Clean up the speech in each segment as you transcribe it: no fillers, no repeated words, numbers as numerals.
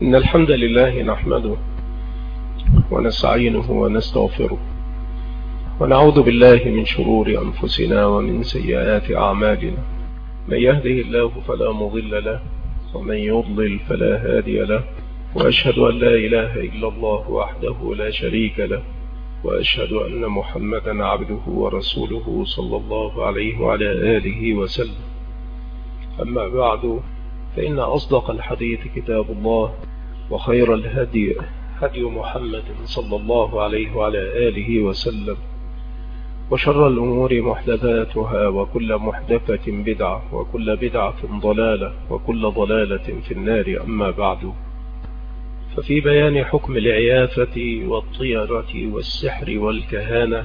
إن الحمد لله نحمده ونستعينه ونستغفره ونعوذ بالله من شرور أنفسنا ومن سيئات أعمالنا. من يهده الله فلا مضل له ومن يضلل فلا هادي له، وأشهد أن لا إله إلا الله وحده لا شريك له، وأشهد أن محمدا عبده ورسوله صلى الله عليه وعلى آله وسلم. أما بعد، فإن أصدق الحديث كتاب الله، وخير الهدي هدي محمد صلى الله عليه وعلى آله وسلم، وشر الأمور محدثاتها، وكل محدثة بدعة، وكل بدعة ضلالة، وكل ضلالة في النار. أما بعد، ففي بيان حكم العيافة والطيرة والسحر والكهانة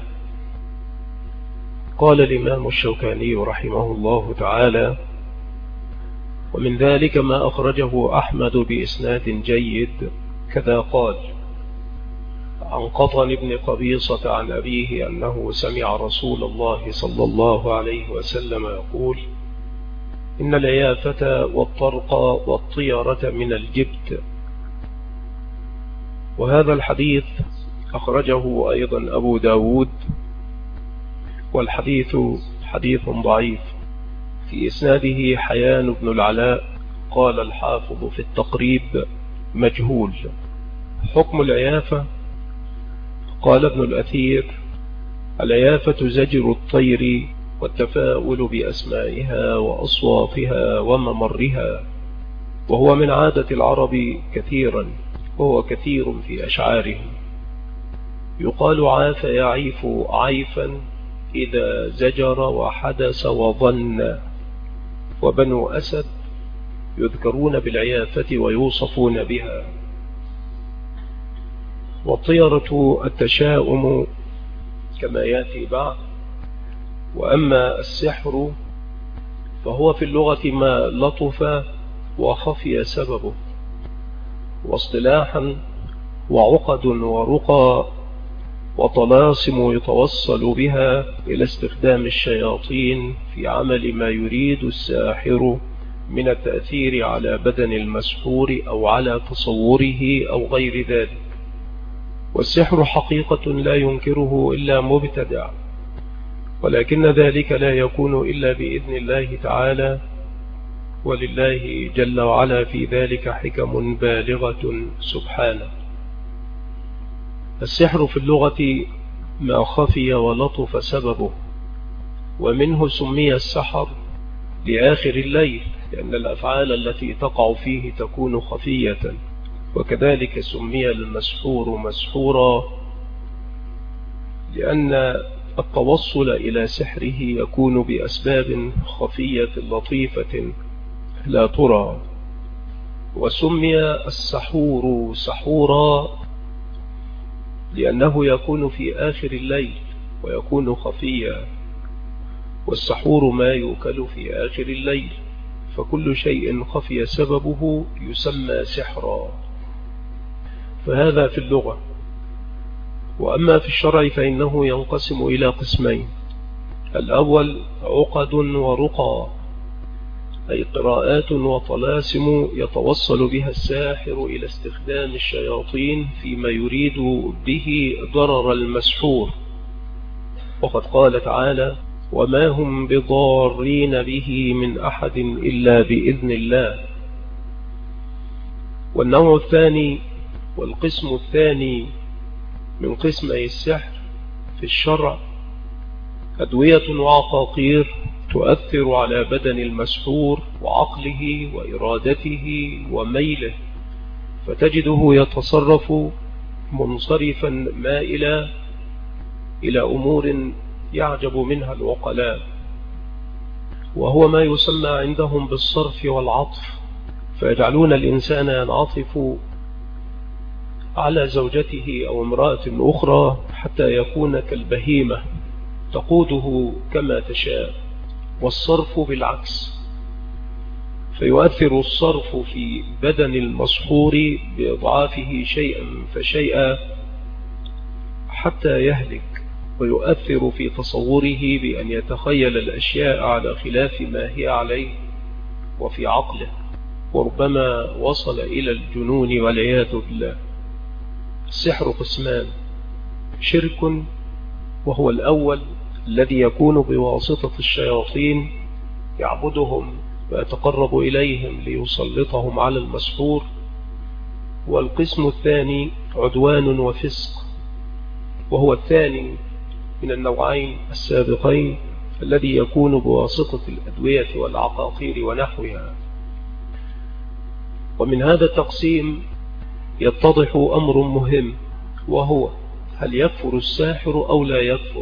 قال الإمام الشوكاني رحمه الله تعالى: ومن ذلك ما أخرجه أحمد بإسناد جيد كذا قال: عن قطن بن قبيصة عن أبيه أنه سمع رسول الله صلى الله عليه وسلم يقول: إن العيافة والطرق والطيرة من الجبت. وهذا الحديث أخرجه أيضا أبو داود، والحديث حديث ضعيف، في إسناده حيان بن العلاء. قال الحافظ في التقريب: مجهول. حكم العيافة: قال ابن الأثير: العيافة زجر الطير والتفاؤل بأسمائها وأصوافها وممرها، وهو من عادة العرب كثيرا، وهو كثير في أشعارهم. يقال عاف يعيف عيفا إذا زجر وحدث وظن. وبنو أسد يذكرون بالعيافة ويوصفون بها. والطيرة التشاؤم كما يأتي بعد. وأما السحر فهو في اللغة ما لطف وخفي سببه، واصطلاحا وعقد ورقى وطلاسم يتوصل بها إلى استخدام الشياطين في عمل ما يريد الساحر من التأثير على بدن المسحور أو على تصوره أو غير ذلك. والسحر حقيقة لا ينكره إلا مبتدع، ولكن ذلك لا يكون إلا بإذن الله تعالى، ولله جل وعلا في ذلك حكم بالغة سبحانه. السحر في اللغة ما خفي ولطف سببه، ومنه سمي السحر لآخر الليل، لأن الأفعال التي تقع فيه تكون خفية. وكذلك سمي المسحور مسحورا، لأن التوصل إلى سحره يكون بأسباب خفية لطيفة لا ترى. وسمي السحور سحورا لأنه يكون في آخر الليل ويكون خفيا، والسحور ما يؤكل في آخر الليل، فكل شيء خفي سببه يسمى سحرا. فهذا في اللغة. وأما في الشرع فإنه ينقسم إلى قسمين: الأول عقد ورقى، أي قراءات وطلاسم يتوصل بها الساحر إلى استخدام الشياطين فيما يريد به ضرر المسحور. وقد قال تعالى: وما هم بضارين به من أحد إلا بإذن الله. والنوع الثاني والقسم الثاني من قسمي السحر في الشرع أدوية وعقاقير تؤثر على بدن المسحور وعقله وإرادته وميله، فتجده يتصرف منصرفا مائلا إلى أمور يعجب منها العقلاء، وهو ما يسمى عندهم بالصرف والعطف، فيجعلون الإنسان ينعطف على زوجته أو امرأة أخرى حتى يكون كالبهيمة تقوده كما تشاء، والصرف بالعكس، فيؤثر الصرف في بدن المسحور بإضعافه شيئا فشيئا حتى يهلك، ويؤثر في تصوره بأن يتخيل الأشياء على خلاف ما هي عليه، وفي عقله وربما وصل إلى الجنون والعياذ بالله. السحر قسمان: شرك وهو الأول الذي يكون بواسطة الشياطين يعبدهم ويتقرب إليهم ليسلطهم على المسحور، والقسم الثاني عدوان وفسق، وهو الثاني من النوعين السابقين الذي يكون بواسطة الأدوية والعقاقير ونحوها. ومن هذا التقسيم يتضح أمر مهم، وهو: هل يكفر الساحر أو لا يكفر؟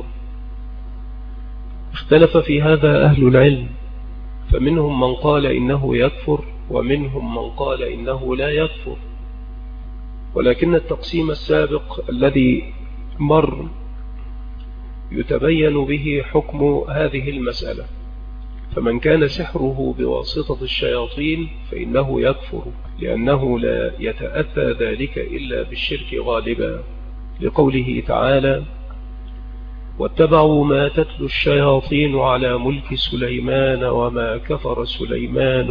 اختلف في هذا أهل العلم، فمنهم من قال إنه يكفر، ومنهم من قال إنه لا يكفر. ولكن التقسيم السابق الذي مر يتبين به حكم هذه المسألة. فمن كان سحره بواسطة الشياطين فإنه يكفر، لأنه لا يتأتى ذلك إلا بالشرك غالبا، لقوله تعالى: واتبعوا ما تتلو الشياطين على ملك سليمان وما كفر سليمان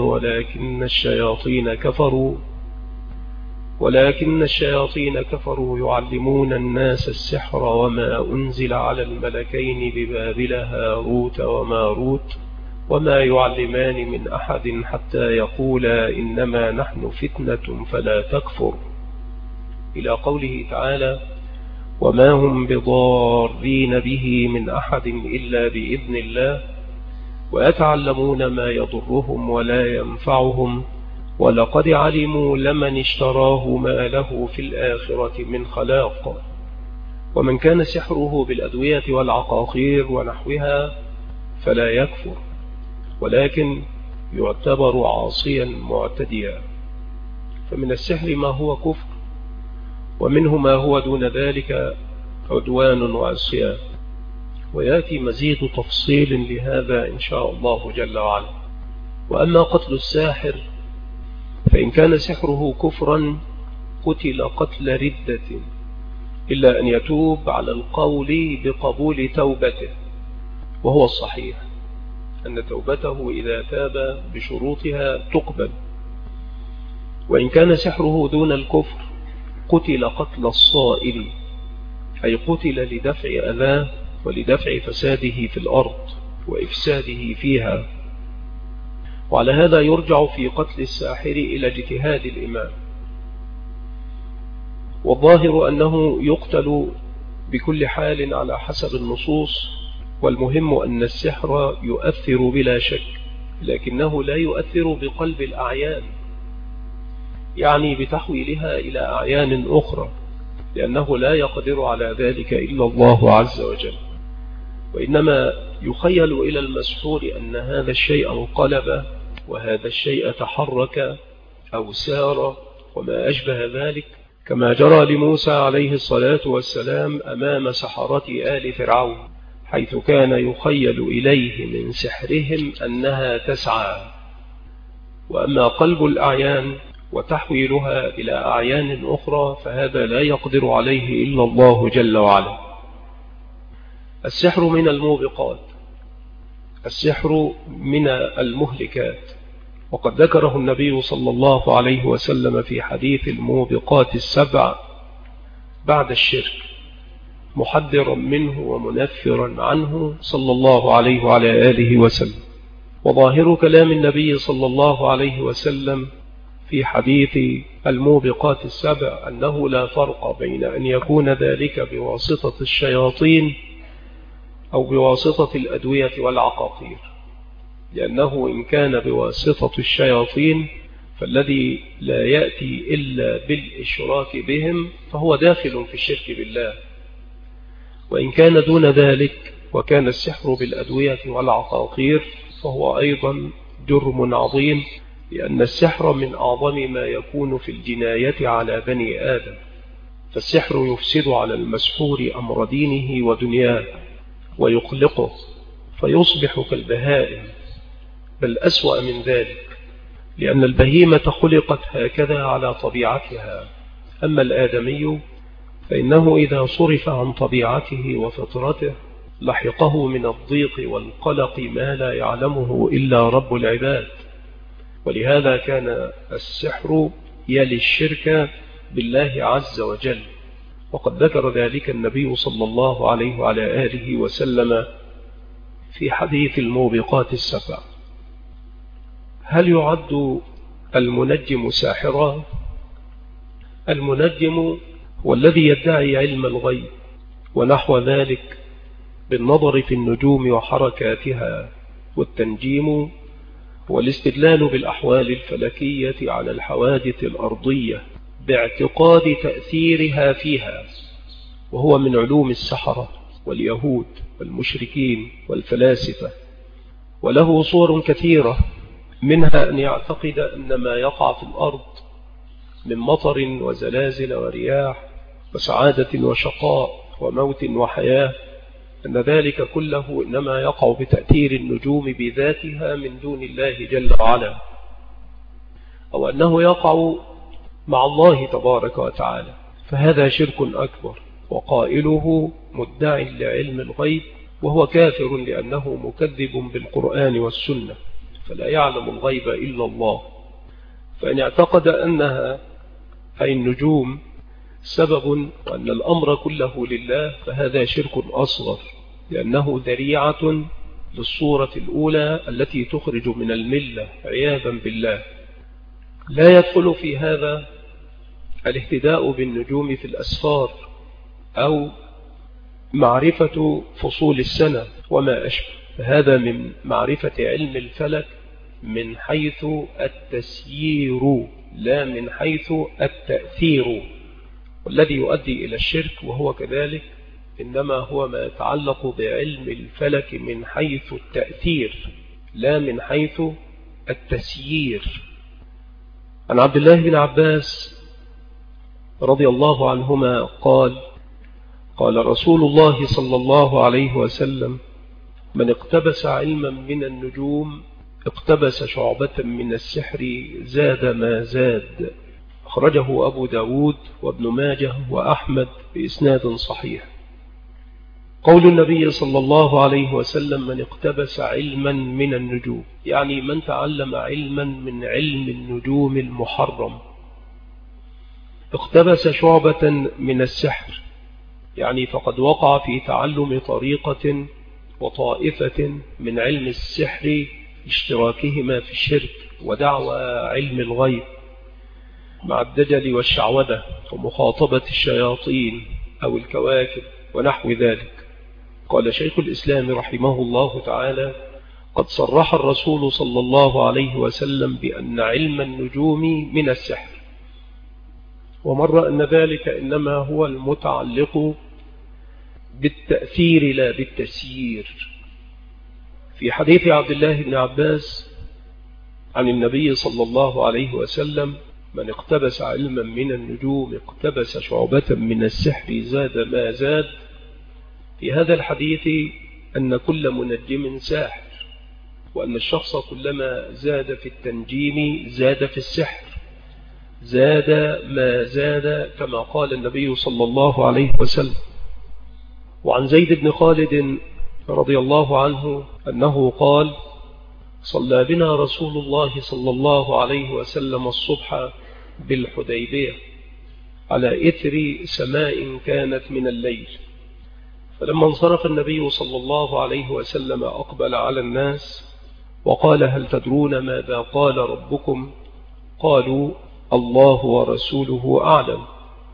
ولكن الشياطين كفروا يعلمون الناس السحر وما أنزل على الملكين ببابل هاروت وماروت وما يعلمان من أحد حتى يقولا إنما نحن فتنة فلا تكفر، إلى قوله تعالى: وما هم بضارين به من أحد إلا بإذن الله ويتعلمون ما يضرهم ولا ينفعهم ولقد علموا لمن اشتراه ما له في الآخرة من خلاق. ومن كان سحره بالأدوية والعقاقير ونحوها فلا يكفر، ولكن يعتبر عاصيا معتديا. فمن السحر ما هو كفر، ومنه ما هو دون ذلك عدوان وعصيان، ويأتي مزيد تفصيل لهذا إن شاء الله جل وعلا. وأما قتل الساحر فإن كان سحره كفرا قتل قتل ردة، إلا أن يتوب على القول بقبول توبته، وهو الصحيح أن توبته إذا تاب بشروطها تقبل. وإن كان سحره دون الكفر قتل قتل الصائل، أي قتل لدفع أذاه ولدفع فساده في الأرض وإفساده فيها. وعلى هذا يرجع في قتل الساحر إلى اجتهاد الإمام، والظاهر أنه يقتل بكل حال على حسب النصوص. والمهم أن السحر يؤثر بلا شك، لكنه لا يؤثر بقلب الأعيان، يعني بتحويلها إلى أعيان أخرى، لأنه لا يقدر على ذلك إلا الله عز وجل. وإنما يخيل إلى المسحور أن هذا الشيء انقلب وهذا الشيء تحرك أو سار وما أشبه ذلك، كما جرى لموسى عليه الصلاة والسلام أمام سحرة آل فرعون، حيث كان يخيل إليه من سحرهم أنها تسعى. وأما قلب الأعيان وتحويلها إلى أعيان أخرى فهذا لا يقدر عليه إلا الله جل وعلا. السحر من الموبقات، السحر من المهلكات، وقد ذكره النبي صلى الله عليه وسلم في حديث الموبقات السبع بعد الشرك، محذرا منه ومنفرا عنه صلى الله عليه وعلى آله وسلم. وظاهر كلام النبي صلى الله عليه وسلم في حديث الموبقات السبع أنه لا فرق بين أن يكون ذلك بواسطة الشياطين أو بواسطة الأدوية والعقاقير، لأنه إن كان بواسطة الشياطين فالذي لا يأتي إلا بالإشراك بهم فهو داخل في الشرك بالله. وإن كان دون ذلك وكان السحر بالأدوية والعقاقير فهو أيضا جرم عظيم، لأن السحر من أعظم ما يكون في الجناية على بني آدم. فالسحر يفسد على المسحور أمر دينه ودنياه ويقلقه فيصبح كالبهائم، بل أسوأ من ذلك، لأن البهيمة خلقت هكذا على طبيعتها. أما الآدمي فإنه إذا صرف عن طبيعته وفطرته لحقه من الضيق والقلق ما لا يعلمه إلا رب العباد. ولهذا كان السحر يلي الشرك بالله عز وجل، وقد ذكر ذلك النبي صلى الله عليه وعلى آله وسلم في حديث الموبقات السبع. هل يعد المنجم ساحرا؟ المنجم هو الذي يدعي علم الغيب ونحو ذلك بالنظر في النجوم وحركاتها، والتنجيم هو الاستدلال بالأحوال الفلكية على الحوادث الأرضية باعتقاد تأثيرها فيها، وهو من علوم السحرة واليهود والمشركين والفلاسفة، وله صور كثيرة، منها أن يعتقد أن ما يقع في الأرض من مطر وزلازل ورياح وسعادة وشقاء وموت وحياة، أن ذلك كله إنما يقع بتأثير النجوم بذاتها من دون الله جل وعلا، أو أنه يقع مع الله تبارك وتعالى، فهذا شرك أكبر، وقائله مدع لعلم الغيب، وهو كافر لأنه مكذب بالقرآن والسنة، فلا يعلم الغيب إلا الله. فإن اعتقد أنها أي النجوم سبب وأن الأمر كله لله، فهذا شرك أصغر، لأنه ذريعة للصورة الأولى التي تخرج من الملة عياذا بالله. لا يدخل في هذا الاهتداء بالنجوم في الأسفار أو معرفة فصول السنة وما أشبه، فهذا من معرفة علم الفلك من حيث التسيير لا من حيث التأثير، والذي يؤدي إلى الشرك وهو كذلك إنما هو ما يتعلق بعلم الفلك من حيث التأثير لا من حيث التسيير. عن عبد الله بن عباس رضي الله عنهما قال: قال رسول الله صلى الله عليه وسلم: من اقتبس علما من النجوم اقتبس شعبة من السحر زاد ما زاد. أخرجه أبو داود وابن ماجه وأحمد بإسناد صحيح. قول النبي صلى الله عليه وسلم: من اقتبس علما من النجوم، يعني من تعلم علما من علم النجوم المحرم. اقتبس شعبة من السحر، يعني فقد وقع في تعلم طريقة وطائفة من علم السحر اشتراكهما في الشرك ودعوى علم الغيب مع الدجل والشعوذة ومخاطبة الشياطين أو الكواكب ونحو ذلك. قال شيخ الإسلام رحمه الله تعالى: قد صرح الرسول صلى الله عليه وسلم بأن علم النجوم من السحر، ومر أن ذلك إنما هو المتعلق بالتأثير لا بالتسيير. في حديث عبد الله بن عباس عن النبي صلى الله عليه وسلم: من اقتبس علما من النجوم اقتبس شعبة من السحر زاد ما زاد. في هذا الحديث أن كل منجم ساحر، وأن الشخص كلما زاد في التنجيم زاد في السحر، زاد ما زاد، كما قال النبي صلى الله عليه وسلم. وعن زيد بن خالد رضي الله عنه أنه قال: صلى بنا رسول الله صلى الله عليه وسلم الصبح بالحديبية على إثر سماء كانت من الليل، فلما انصرف النبي صلى الله عليه وسلم أقبل على الناس وقال: هل تدرون ماذا قال ربكم؟ قالوا: الله ورسوله أعلم.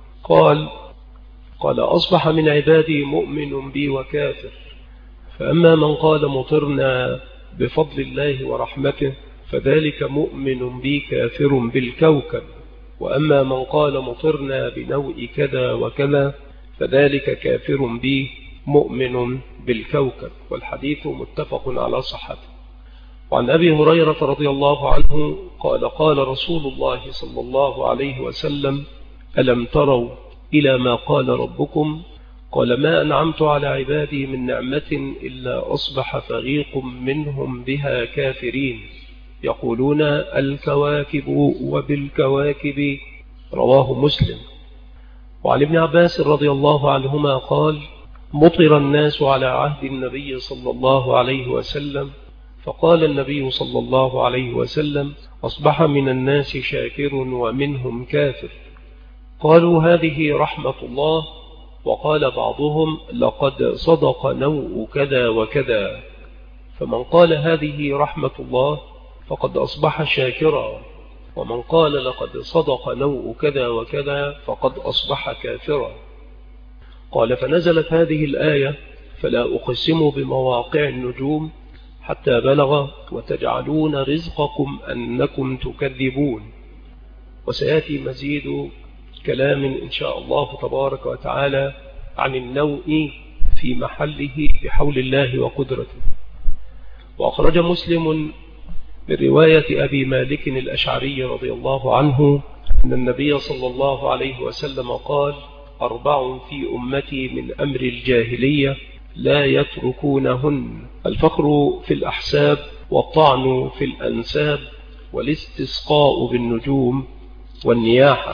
قال: أصبح من عبادي مؤمن بي وكافر، فأما من قال مطرنا بفضل الله ورحمته فذلك مؤمن بي كافر بالكوكب، وأما من قال مطرنا بنوء كذا وكذا فذلك كافر بي مؤمن بالكوكب. والحديث متفق على صحته. وعن أبي هريرة رضي الله عنه قال: قال رسول الله صلى الله عليه وسلم: ألم تروا إلى ما قال ربكم؟ قال: ما أنعمت على عبادي من نعمة إلا أصبح فريق منهم بها كافرين، يقولون الكواكب وبالكواكب. رواه مسلم. وعن ابن عباس رضي الله عنهما قال: مطر الناس على عهد النبي صلى الله عليه وسلم، فقال النبي صلى الله عليه وسلم: أصبح من الناس شاكر ومنهم كافر. قالوا: هذه رحمة الله. وقال بعضهم: لقد صدق نوء كذا وكذا. فمن قال هذه رحمة الله فقد أصبح شاكرا، ومن قال لقد صدق نوء كذا وكذا فقد أصبح كافرا. قال: فنزلت هذه الآية: فلا أقسم بمواقع النجوم، حتى بلغ: وتجعلون رزقكم أنكم تكذبون. وسيأتي مزيد كلام إن شاء الله تبارك وتعالى عن النوء في محله بحول الله وقدرته. وأخرج مسلم من رواية أبي مالك الأشعري رضي الله عنه أن النبي صلى الله عليه وسلم قال: 4 في أمتي من أمر الجاهلية لا يتركونهن: الفخر في الأحساب، والطعن في الأنساب، والاستسقاء بالنجوم، والنياحة.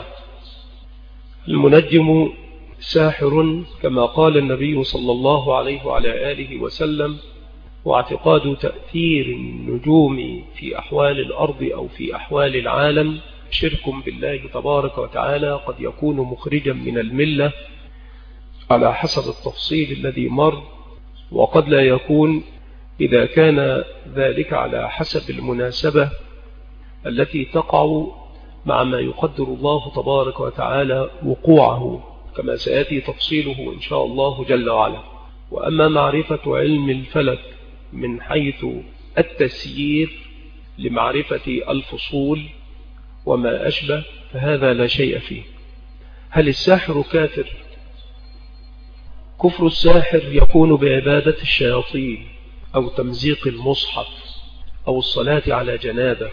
المنجم ساحر كما قال النبي صلى الله عليه وعلى آله وسلم. واعتقاد تأثير النجوم في أحوال الأرض أو في أحوال العالم شرك بالله تبارك وتعالى، قد يكون مخرجا من الملة على حسب التفصيل الذي مر، وقد لا يكون إذا كان ذلك على حسب المناسبة التي تقع مع ما يقدر الله تبارك وتعالى وقوعه، كما سيأتي تفصيله إن شاء الله جل وعلا. وأما معرفة علم الفلك من حيث التسيير لمعرفة الفصول وما أشبه فهذا لا شيء فيه. هل الساحر كافر؟ كفر الساحر يكون بعبادة الشياطين أو تمزيق المصحف أو الصلاة على جنابه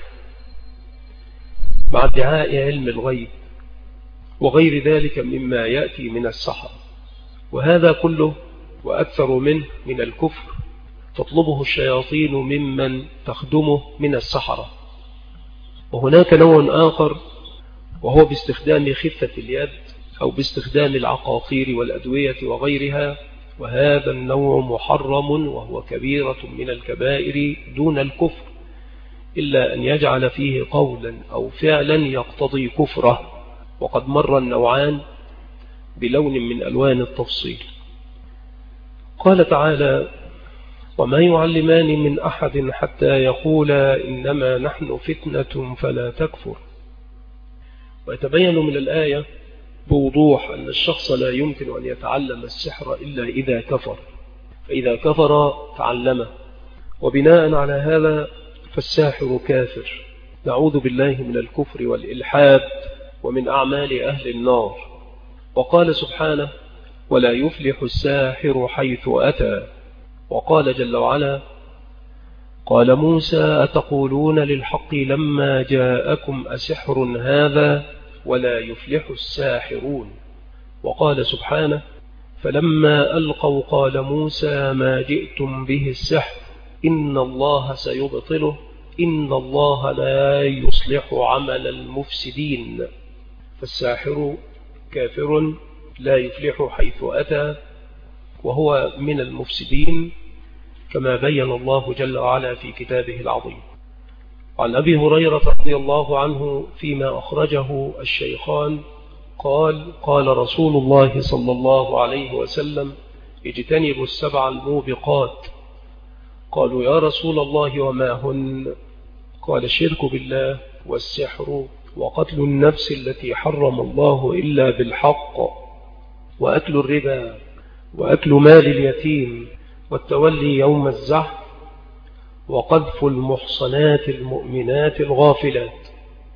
مع ادعاء علم الغيب وغير ذلك مما يأتي من السحر، وهذا كله وأكثر منه من الكفر تطلبه الشياطين ممن تخدمه من السحرة. وهناك نوع آخر وهو باستخدام خفة اليد أو باستخدام العقاقير والأدوية وغيرها، وهذا النوع محرم وهو كبيرة من الكبائر دون الكفر، إلا أن يجعل فيه قولا أو فعلا يقتضي كفره، وقد مر النوعان بلون من ألوان التفصيل. قال تعالى: وما يعلمان من أحد حتى يقولا إنما نحن فتنة فلا تكفر. ويتبين من الآية بوضوح أن الشخص لا يمكن أن يتعلم السحر إلا إذا كفر، فإذا كفر تعلمه، وبناء على هذا فالساحر كافر، نعوذ بالله من الكفر والإلحاد ومن أعمال أهل النار. وقال سبحانه: ولا يفلح الساحر حيث أتى. وقال جل وعلا: قال موسى أتقولون للحق لما جاءكم أسحر هذا ولا يفلح الساحرون. وقال سبحانه: فلما ألقوا قال موسى ما جئتم به السحر إن الله سيبطله إن الله لا يصلح عمل المفسدين. فالساحر كافر لا يفلح حيث أتى، وهو من المفسدين كما بين الله جل وعلا في كتابه العظيم. عن أبي هريرة رضي الله عنه فيما أخرجه الشيخان قال: قال رسول الله صلى الله عليه وسلم: اجتنبوا 7 الموبقات. قالوا: يا رسول الله وما هن؟ قال: الشرك بالله، والسحر، وقتل النفس التي حرم الله إلا بالحق، وأكل الربا، وأكل مال اليتيم، والتولي يوم الزحف، وقذف المحصنات المؤمنات الغافلات.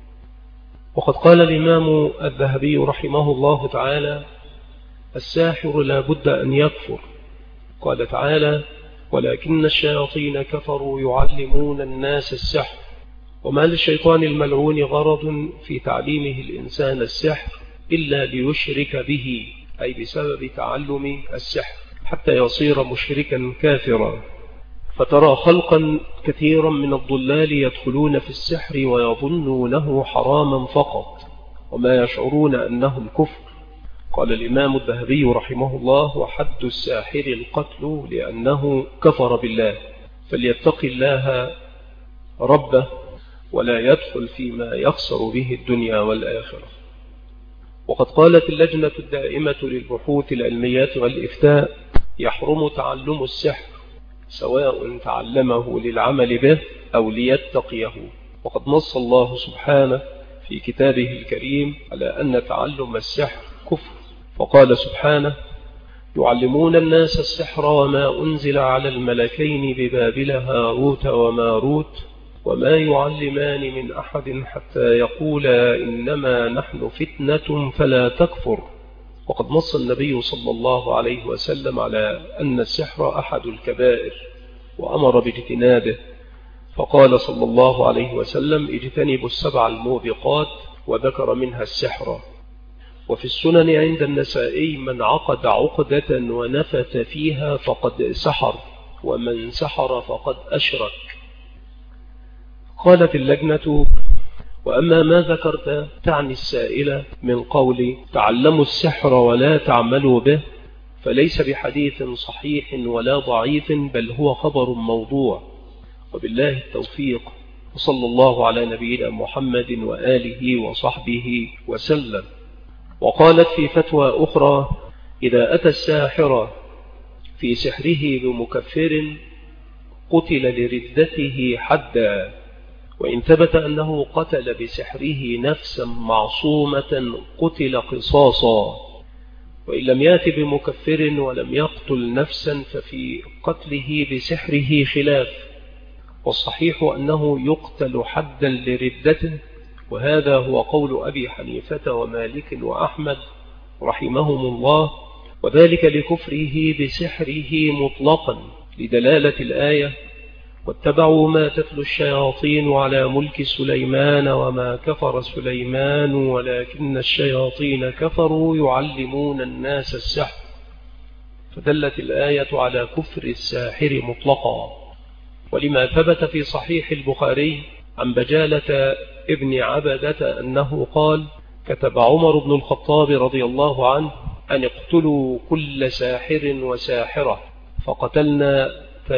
وقد قال الإمام الذهبي رحمه الله تعالى: الساحر لا بد أن يكفر. قال تعالى: ولكن الشياطين كفروا يعلمون الناس السحر. وما للشيطان الملعون غرض في تعليمه الإنسان السحر إلا ليشرك به، أي بسبب تعلم السحر حتى يصير مشركا كافرا. فترى خلقا كثيرا من الضلال يدخلون في السحر ويظنونه حراما فقط وما يشعرون أنه الكفر. قال الإمام الذهبي رحمه الله: وحد الساحر القتل لأنه كفر بالله. فليتق الله ربه ولا يدخل فيما يخسر به الدنيا والآخرة. وقد قالت اللجنة الدائمة للبحوث العلمية والإفتاء: يحرم تعلم السحر سواء تعلمه للعمل به أو ليتقيه. وقد نص الله سبحانه في كتابه الكريم على أن تعلم السحر كفر، فقال سبحانه: يعلمون الناس السحر وما أنزل على الملكين ببابل هاروت وماروت وما يعلمان من أحد حتى يقولا إنما نحن فتنة فلا تكفر. وقد نص النبي صلى الله عليه وسلم على أن السحر أحد الكبائر وأمر باجتنابه، فقال صلى الله عليه وسلم: اجتنبوا السبع الموبقات، وذكر منها السحر. وفي السنن عند النسائي: من عقد عقدة ونفث فيها فقد سحر، ومن سحر فقد أشرك. قالت اللجنة: وأما ما ذكرت تعني السائلة من قول تعلموا السحر ولا تعملوا به، فليس بحديث صحيح ولا ضعيف، بل هو خبر موضوع، وبالله التوفيق، وصلى الله على نبينا محمد وآله وصحبه وسلم. وقالت في فتوى أخرى: إذا أتى الساحر في سحره بمكفر قتل لردته حدا، وإن ثبت أنه قتل بسحره نفسا معصومة قتل قصاصا، وإن لم يأت بمكفر ولم يقتل نفسا ففي قتله بسحره خلاف، والصحيح أنه يقتل حدا لردته، وهذا هو قول أبي حنيفة ومالك وأحمد رحمهم الله، وذلك لكفره بسحره مطلقا لدلالة الآية: واتبعوا ما تتلو الشياطين على ملك سليمان وما كفر سليمان ولكن الشياطين كفروا يعلمون الناس السحر، فدلت الآية على كفر الساحر مطلقا. ولما ثبت في صحيح البخاري عن بجالة ابن عبدة أنه قال: كتب عمر بن الخطاب رضي الله عنه أن اقتلوا كل ساحر وساحرة، فقتلنا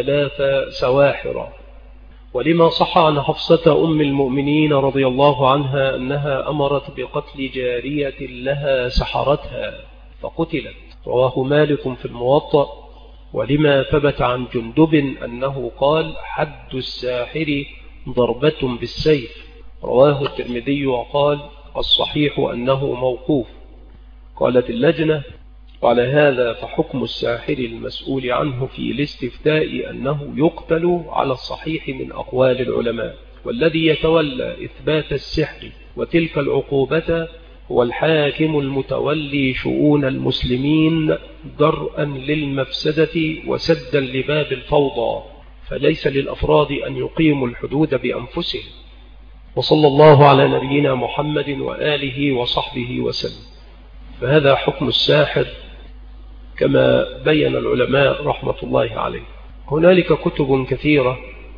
3 سواحر. ولما صح عن حفصة أم المؤمنين رضي الله عنها أنها أمرت بقتل جارية لها سحرتها فقتلت، رواه مالك في الموطأ. ولما ثبت عن جندب أنه قال: حد الساحر ضربة بالسيف، رواه الترمذي وقال: الصحيح أنه موقوف. قالت اللجنة: وعلى هذا فحكم الساحر المسؤول عنه في الاستفتاء أنه يقتل على الصحيح من أقوال العلماء، والذي يتولى إثبات السحر وتلك العقوبة هو الحاكم المتولي شؤون المسلمين درءا للمفسدة وسدا لباب الفوضى، فليس للأفراد أن يقيموا الحدود بأنفسهم. وصلى الله على نبينا محمد وآله وصحبه وسلم. فهذا حكم الساحر كما بين العلماء رحمة الله عليه. هنالك كتب كثيرة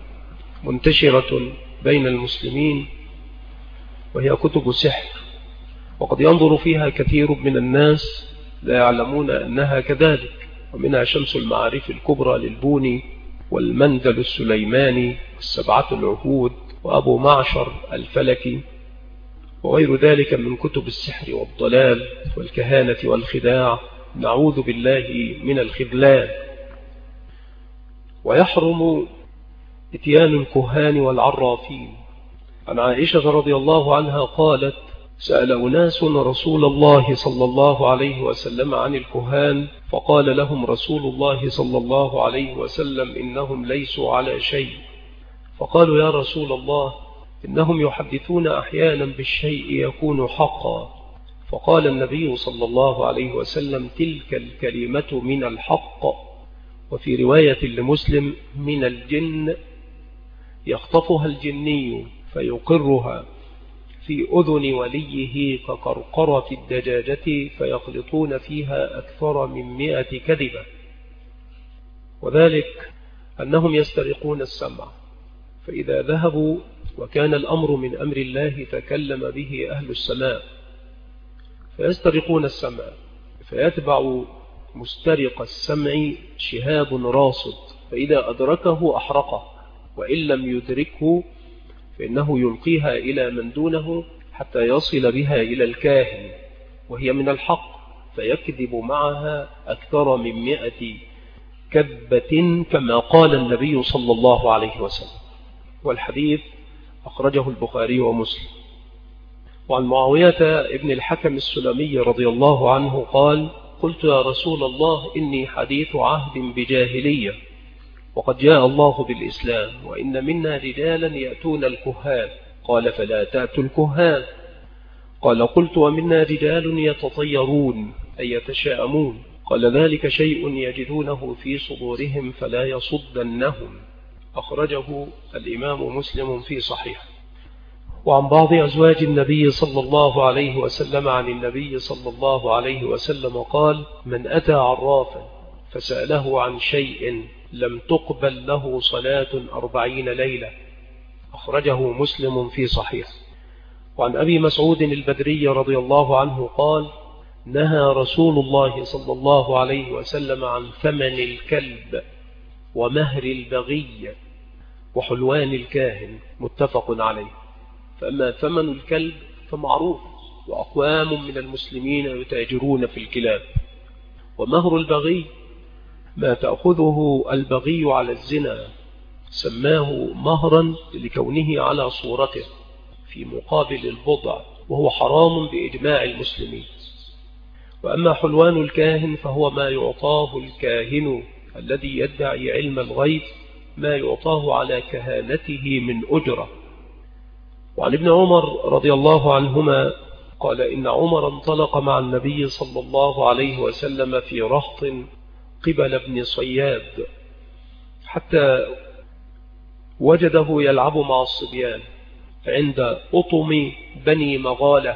منتشرة بين المسلمين وهي كتب سحر، وقد ينظر فيها كثير من الناس لا يعلمون أنها كذلك، ومنها شمس المعارف الكبرى للبوني، والمندل السليماني، والسبعة العهود، وأبو معشر الفلكي، وغير ذلك من كتب السحر والضلال والكهانة والخداع، نعوذ بالله من الخذلان. ويحرم اتيان الكهان والعرافين. عن عائشة رضي الله عنها قالت: سأل أناس رسول الله صلى الله عليه وسلم عن الكهان، فقال لهم رسول الله صلى الله عليه وسلم: إنهم ليسوا على شيء. فقالوا: يا رسول الله، إنهم يحدثون أحيانا بالشيء يكون حقا. فقال النبي صلى الله عليه وسلم: تلك الكلمة من الحق. وفي رواية لمسلم: من الجن، يخطفها الجني فيقرها في أذن وليه كقرقرة الدجاجة، فيخلطون فيها أكثر من 100 كذبة، وذلك أنهم يسترقون السمع، فإذا ذهبوا وكان الأمر من أمر الله تكلم به أهل السماء، فيسترقون السمع، فيتبع مسترق السمع شهاب راصد فإذا أدركه أحرقه، وإن لم يدركه فإنه يلقيها إلى من دونه حتى يصل بها إلى الكاهن، وهي من الحق، فيكذب معها أكثر من 100 كذبة كما قال النبي صلى الله عليه وسلم. والحديث أخرجه البخاري ومسلم. وعن معاوية ابن الحكم السلمي رضي الله عنه قال: قلت يا رسول الله إني حديث عهد بجاهلية، وقد جاء الله بالإسلام، وإن منا رجالا يأتون الكهان. قال: فلا تأتوا الكهان. قال: قلت: ومنا رجال يتطيرون أي يتشاءمون. قال: ذلك شيء يجدونه في صدورهم فلا يصدنهم. أخرجه الإمام مسلم في صحيح. وعن بعض أزواج النبي صلى الله عليه وسلم عن النبي صلى الله عليه وسلم قال: من أتى عرافا فسأله عن شيء لم تقبل له صلاة 40 ليلة. أخرجه مسلم في صحيح. وعن أبي مسعود البدري رضي الله عنه قال: نهى رسول الله صلى الله عليه وسلم عن ثمن الكلب ومهر البغي وحلوان الكاهن. متفق عليه. فأما ثمن الكلب فمعروف، وأقوام من المسلمين يتاجرون في الكلاب. ومهر البغي ما تأخذه البغي على الزنا، سماه مهرا لكونه على صورته في مقابل البضع، وهو حرام بإجماع المسلمين. وأما حلوان الكاهن فهو ما يعطاه الكاهن الذي يدعي علم الغيب، ما يعطاه على كهانته من أجرة. وعن ابن عمر رضي الله عنهما قال: إن عمر انطلق مع النبي صلى الله عليه وسلم في رهط قبل ابن صياد، حتى وجده يلعب مع الصبيان عند أطم بني مغالة،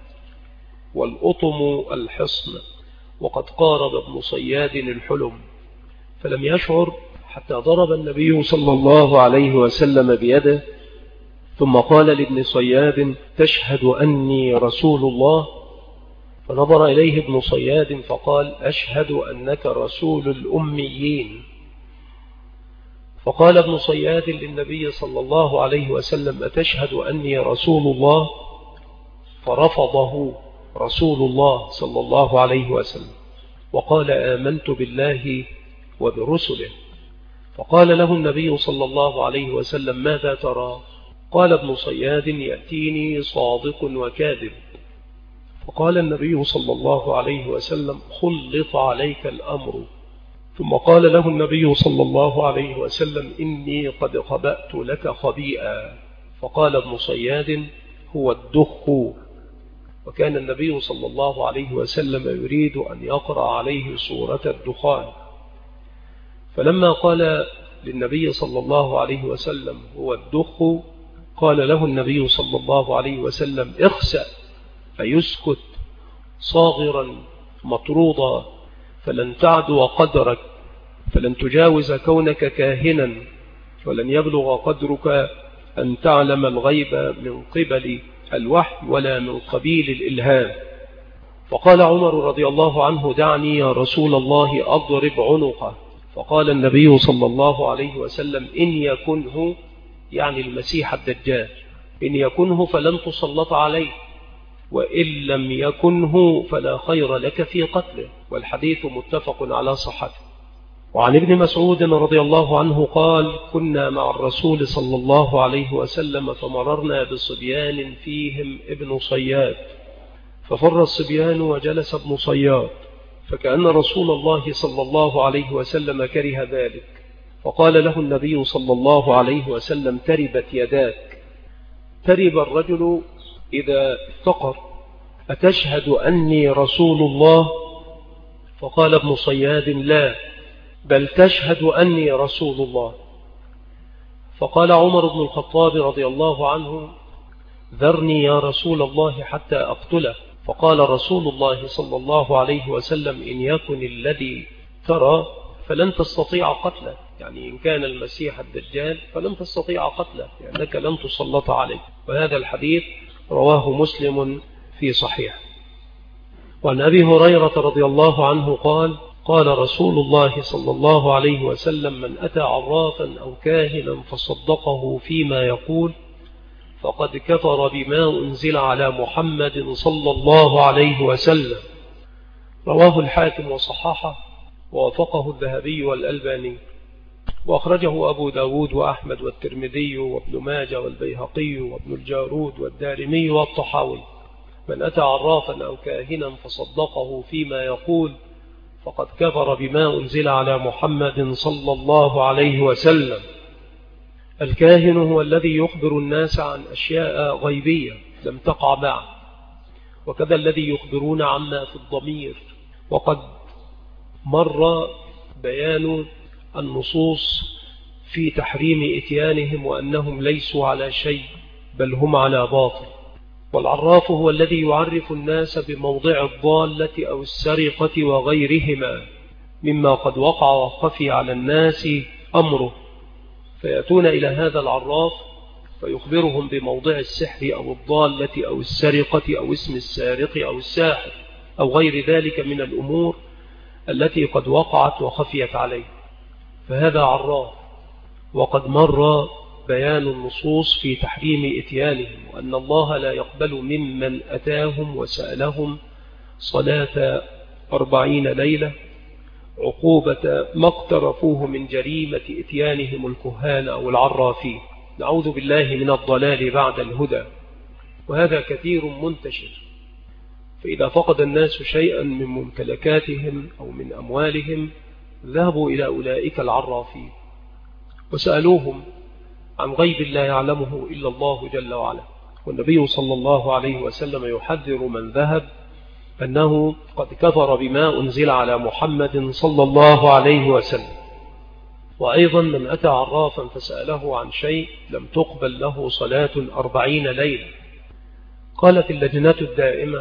والأطم الحصن، وقد قارب ابن صياد الحلم، فلم يشعر حتى ضرب النبي صلى الله عليه وسلم بيده، ثم قال لابن صياد: تشهد أني رسول الله؟ فنظر إليه ابن صياد فقال: أشهد أنك رسول الأميين. فقال ابن صياد للنبي صلى الله عليه وسلم: أتشهد أني رسول الله؟ فرفضه رسول الله صلى الله عليه وسلم وقال: آمنت بالله وبرسله. فقال له النبي صلى الله عليه وسلم: ماذا ترى؟ قال ابن صياد: يأتيني صادق وكاذب. فقال النبي صلى الله عليه وسلم: خلط عليك الأمر. ثم قال له النبي صلى الله عليه وسلم: إني قد خبأت لك خبيئا. فقال ابن صياد: هو الدخ. وكان النبي صلى الله عليه وسلم يريد أن يقرأ عليه سورة الدخان، فلما قال للنبي صلى الله عليه وسلم: هو الدخ، قال له النبي صلى الله عليه وسلم: اخسأ، فيسكت صاغرا مطرودا، فلن تعدو قدرك، فلن تجاوز كونك كاهنا، ولن يبلغ قدرك أن تعلم الغيب من قبل الوحي ولا من قبيل الإلهام. فقال عمر رضي الله عنه: دعني يا رسول الله أضرب عنقه. فقال النبي صلى الله عليه وسلم: إن يكنه، يعني المسيح الدجال، إن يكنه فلن تسلط عليه، وإن لم يكنه فلا خير لك في قتله. والحديث متفق على صحته. وعن ابن مسعود رضي الله عنه قال: كنا مع الرسول صلى الله عليه وسلم فمررنا بصبيان فيهم ابن صياد، ففر الصبيان وجلس ابن صياد، فكأن رسول الله صلى الله عليه وسلم كره ذلك، فقال له النبي صلى الله عليه وسلم: تربت يداك. ترب الرجل إذا افتقر: أتشهد أني رسول الله؟ فقال ابن صياد: لا، بل تشهد أني رسول الله. فقال عمر بن الخطاب رضي الله عنه: ذرني يا رسول الله حتى أقتله. فقال رسول الله صلى الله عليه وسلم: إن يكن الذي ترى فلن تستطيع قتله، يعني إن كان المسيح الدجال فلن تستطيع قتله لأنك لن تسلط عليه. وهذا الحديث رواه مسلم في صحيح. وعن أبي هريرة رضي الله عنه قال: قال رسول الله صلى الله عليه وسلم: من أتى عرافا أو كاهنا فصدقه فيما يقول فقد كفر بما أنزل على محمد صلى الله عليه وسلم. رواه الحاكم وصححه ووافقه الذهبي والألباني، وأخرجه أبو داود وأحمد والترمذي وابن ماجه والبيهقي وابن الجارود والدارمي والطحاوي. من أتى عرافا أو كاهنا فصدقه فيما يقول فقد كفر بما أنزل على محمد صلى الله عليه وسلم. الكاهن هو الذي يخبر الناس عن أشياء غيبية لم تقع بعد، وكذا الذي يخبرون عما في الضمير. وقد مر بيان النصوص في تحريم إتيانهم وأنهم ليسوا على شيء بل هم على باطل. والعراف هو الذي يعرف الناس بموضع الضالة أو السرقة وغيرهما مما قد وقع وخفي على الناس أمره، فيأتون إلى هذا العراف فيخبرهم بموضع السحر أو الضالة أو السرقة أو اسم السارق أو الساحر أو غير ذلك من الأمور التي قد وقعت وخفيت عليه، فهذا عراف. وقد مر بيان النصوص في تحريم إتيانهم، وأن الله لا يقبل ممن أتاهم وسألهم صلاة 40 ليلة عقوبة ما اقترفوه من جريمة إتيانهم الكهان أو العرافين. نعوذ بالله من الضلال بعد الهدى، وهذا كثير منتشر. فإذا فقد الناس شيئا من ممتلكاتهم أو من أموالهم ذهبوا إلى أولئك العرافين وسألوهم عن غيب لا يعلمه إلا الله جل وعلا. والنبي صلى الله عليه وسلم يحذر من ذهب أنه قد كفر بما أنزل على محمد صلى الله عليه وسلم. وأيضا من أتى عرافا فسأله عن شيء لم تقبل له صلاة 40 ليلة. قالت اللجنة الدائمة: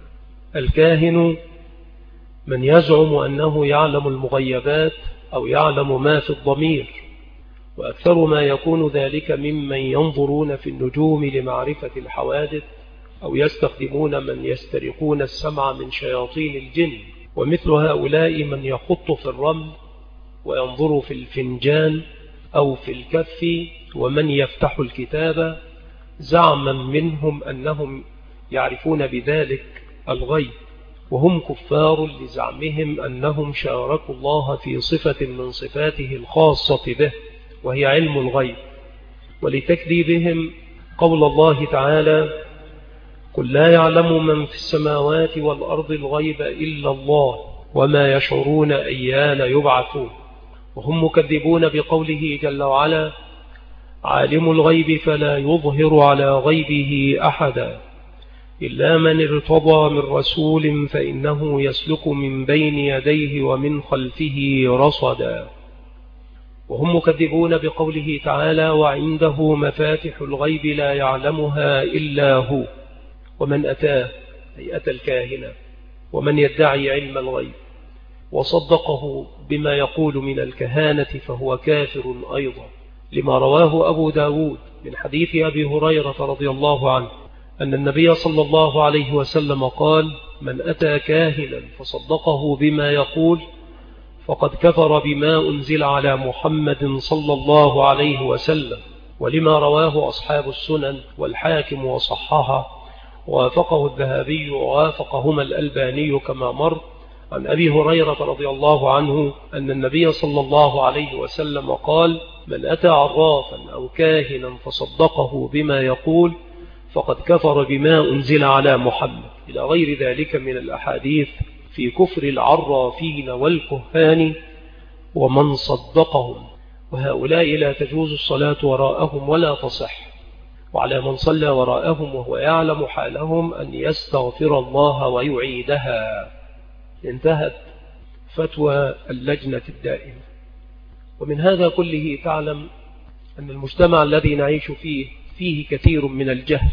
الكاهن من يزعم أنه يعلم المغيبات أو يعلم ما في الضمير، وأكثر ما يكون ذلك ممن ينظرون في النجوم لمعرفة الحوادث، أو يستخدمون من يسترقون السمع من شياطين الجن. ومثل هؤلاء من يخط في الرمل وينظر في الفنجان أو في الكف، ومن يفتح الكتاب زعما منهم أنهم يعرفون بذلك الغيب، وهم كفار لزعمهم أنهم شاركوا الله في صفة من صفاته الخاصة به وهي علم الغيب، ولتكذيبهم قول الله تعالى: قل لا يعلم من في السماوات والأرض الغيب إلا الله وما يشعرون أيان يبعثون. وهم مكذبون بقوله جل وعلا: عالم الغيب فلا يظهر على غيبه أحدا إلا من ارتضى من رسول فإنه يسلك من بين يديه ومن خلفه رصدا. وهم مكذبون بقوله تعالى: وعنده مفاتح الغيب لا يعلمها إلا هو. ومن أتاه أي أتى الكاهنة ومن يدعي علم الغيب وصدقه بما يقول من الكهانة فهو كافر أيضا، لما رواه أبو داود من حديث أبي هريرة رضي الله عنه أن النبي صلى الله عليه وسلم قال: من أتى كاهنا فصدقه بما يقول فقد كفر بما أنزل على محمد صلى الله عليه وسلم. ولما رواه أصحاب السنن والحاكم وصححه ووافقه الذهبي ووافقهما الألباني كما مر عن أبي هريرة رضي الله عنه أن النبي صلى الله عليه وسلم قال: من أتى عرافا أو كاهنا فصدقه بما يقول فقد كفر بما أنزل على محمد، إلى غير ذلك من الأحاديث في كفر العرافين والكهان ومن صدقهم. وهؤلاء لا تجوز الصلاة وراءهم ولا تصح، وعلى من صلى وراءهم وهو يعلم حالهم أن يستغفر الله ويعيدها. انتهت فتوى اللجنة الدائمة. ومن هذا كله تعلم أن المجتمع الذي نعيش فيه كثير من الجهل،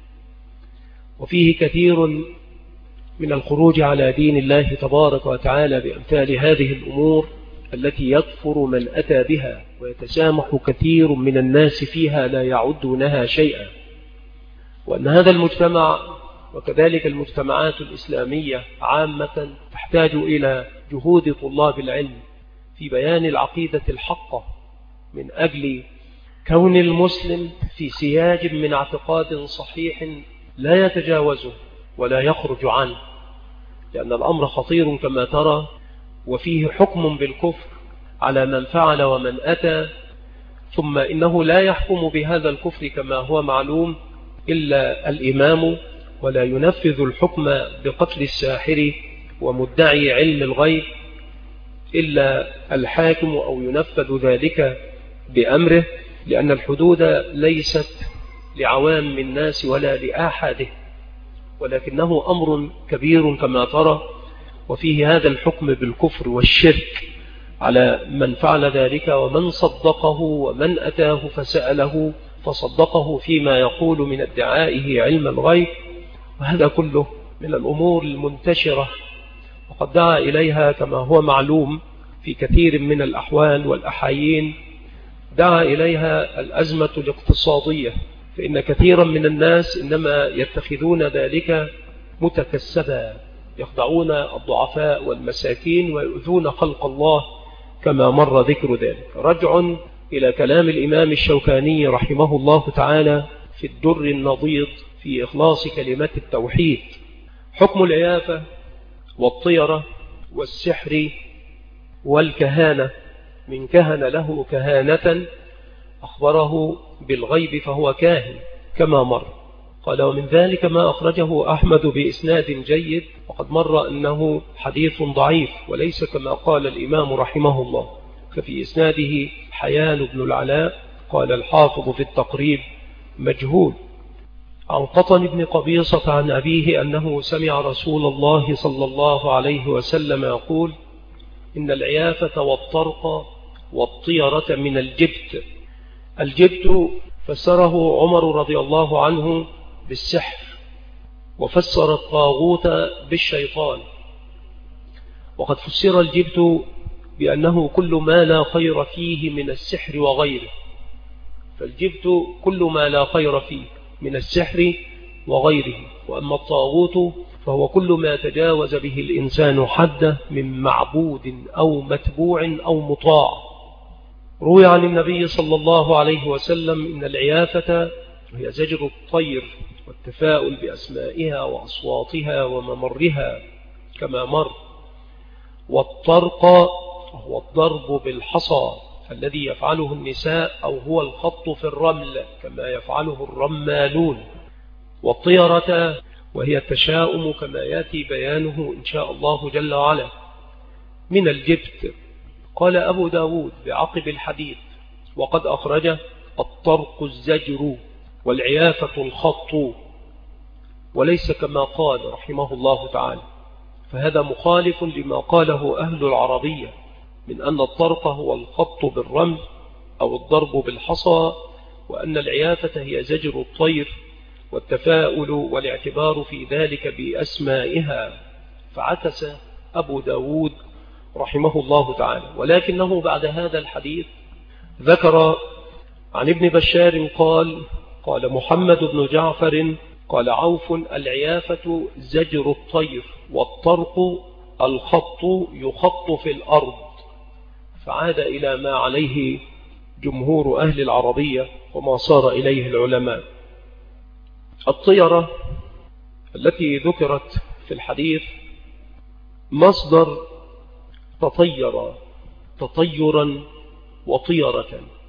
وفيه كثير من الخروج على دين الله تبارك وتعالى بأمثال هذه الأمور التي يكفر من أتى بها، ويتسامح كثير من الناس فيها لا يعدونها شيئا. وأن هذا المجتمع وكذلك المجتمعات الإسلامية عامة تحتاج إلى جهود طلاب العلم في بيان العقيدة الحقة من أجل كون المسلم في سياج من اعتقاد صحيح لا يتجاوزه ولا يخرج عنه، لأن الأمر خطير كما ترى، وفيه حكم بالكفر على من فعل ومن أتى، ثم إنه لا يحكم بهذا الكفر كما هو معلوم إلا الإمام، ولا ينفذ الحكم بقتل الساحر ومدعي علم الغيب إلا الحاكم، أو ينفذ ذلك بأمره، لأن الحدود ليست لعوام الناس ولا لآحاده، ولكنه أمر كبير كما ترى، وفيه هذا الحكم بالكفر والشرك على من فعل ذلك ومن صدقه ومن أتاه فسأله فصدقه فيما يقول من ادعائه علم الغيب. وهذا كله من الأمور المنتشرة، وقد دعا إليها كما هو معلوم في كثير من الأحوال والأحايين، دعا إليها الأزمة الاقتصادية، فإن كثيرا من الناس إنما يتخذون ذلك متكسبا، يخدعون الضعفاء والمساكين ويؤذون خلق الله كما مر ذكر ذلك. رجع إلى كلام الإمام الشوكاني رحمه الله تعالى في الدر النضيد في إخلاص كلمة التوحيد: حكم العيافة والطيرة والسحر والكهانة، من كهن له كهانة أخبره بالغيب فهو كاهن كما مر. قال: ومن ذلك ما أخرجه أحمد بإسناد جيد، وقد مر أنه حديث ضعيف وليس كما قال الإمام رحمه الله، ففي إسناده حيان بن العلاء، قال الحافظ في التقريب مجهول. عن قطن بن قبيصة عن أبيه أنه سمع رسول الله صلى الله عليه وسلم يقول: إن العيافة والطرق والطيرة من الجبت. الجبت فسره عمر رضي الله عنه بالسحر، وفسر الطاغوت بالشيطان. وقد فسر الجبت بأنه كل ما لا خير فيه من السحر وغيره، فالجبت كل ما لا خير فيه من السحر وغيره. وأما الطاغوت فهو كل ما تجاوز به الإنسان حده من معبود أو متبوع أو مطاع. روي عن النبي صلى الله عليه وسلم: إن العيافة وهي زجر الطير والتفاؤل بأسمائها وأصواتها وممرها كما مر، والطرق وهو الضرب بالحصى الذي يفعله النساء، أو هو الخط في الرمل كما يفعله الرمالون، والطيرة وهي التشاؤم كما يأتي بيانه إن شاء الله جل وعلا، من الجبت. قال أبو داود بعقب الحديث: وقد أخرج الطرق الزجر والعيافة الخط، وليس كما قال رحمه الله تعالى، فهذا مخالف لما قاله أهل العربية من أن الطرق هو الخط بالرمل أو الضرب بالحصى، وأن العيافة هي زجر الطير والتفاؤل والاعتبار في ذلك بأسمائها. فعكس أبو داود رحمه الله تعالى. ولكنه بعد هذا الحديث ذكر عن ابن بشار قال محمد بن جعفر قال عوف: العيافة زجر الطير، والطرق الخط يخط في الأرض. فعاد إلى ما عليه جمهور أهل العربية وما صار إليه العلماء. الطيرة التي ذكرت في الحديث مصدر تطير، تطيرا وطيرة.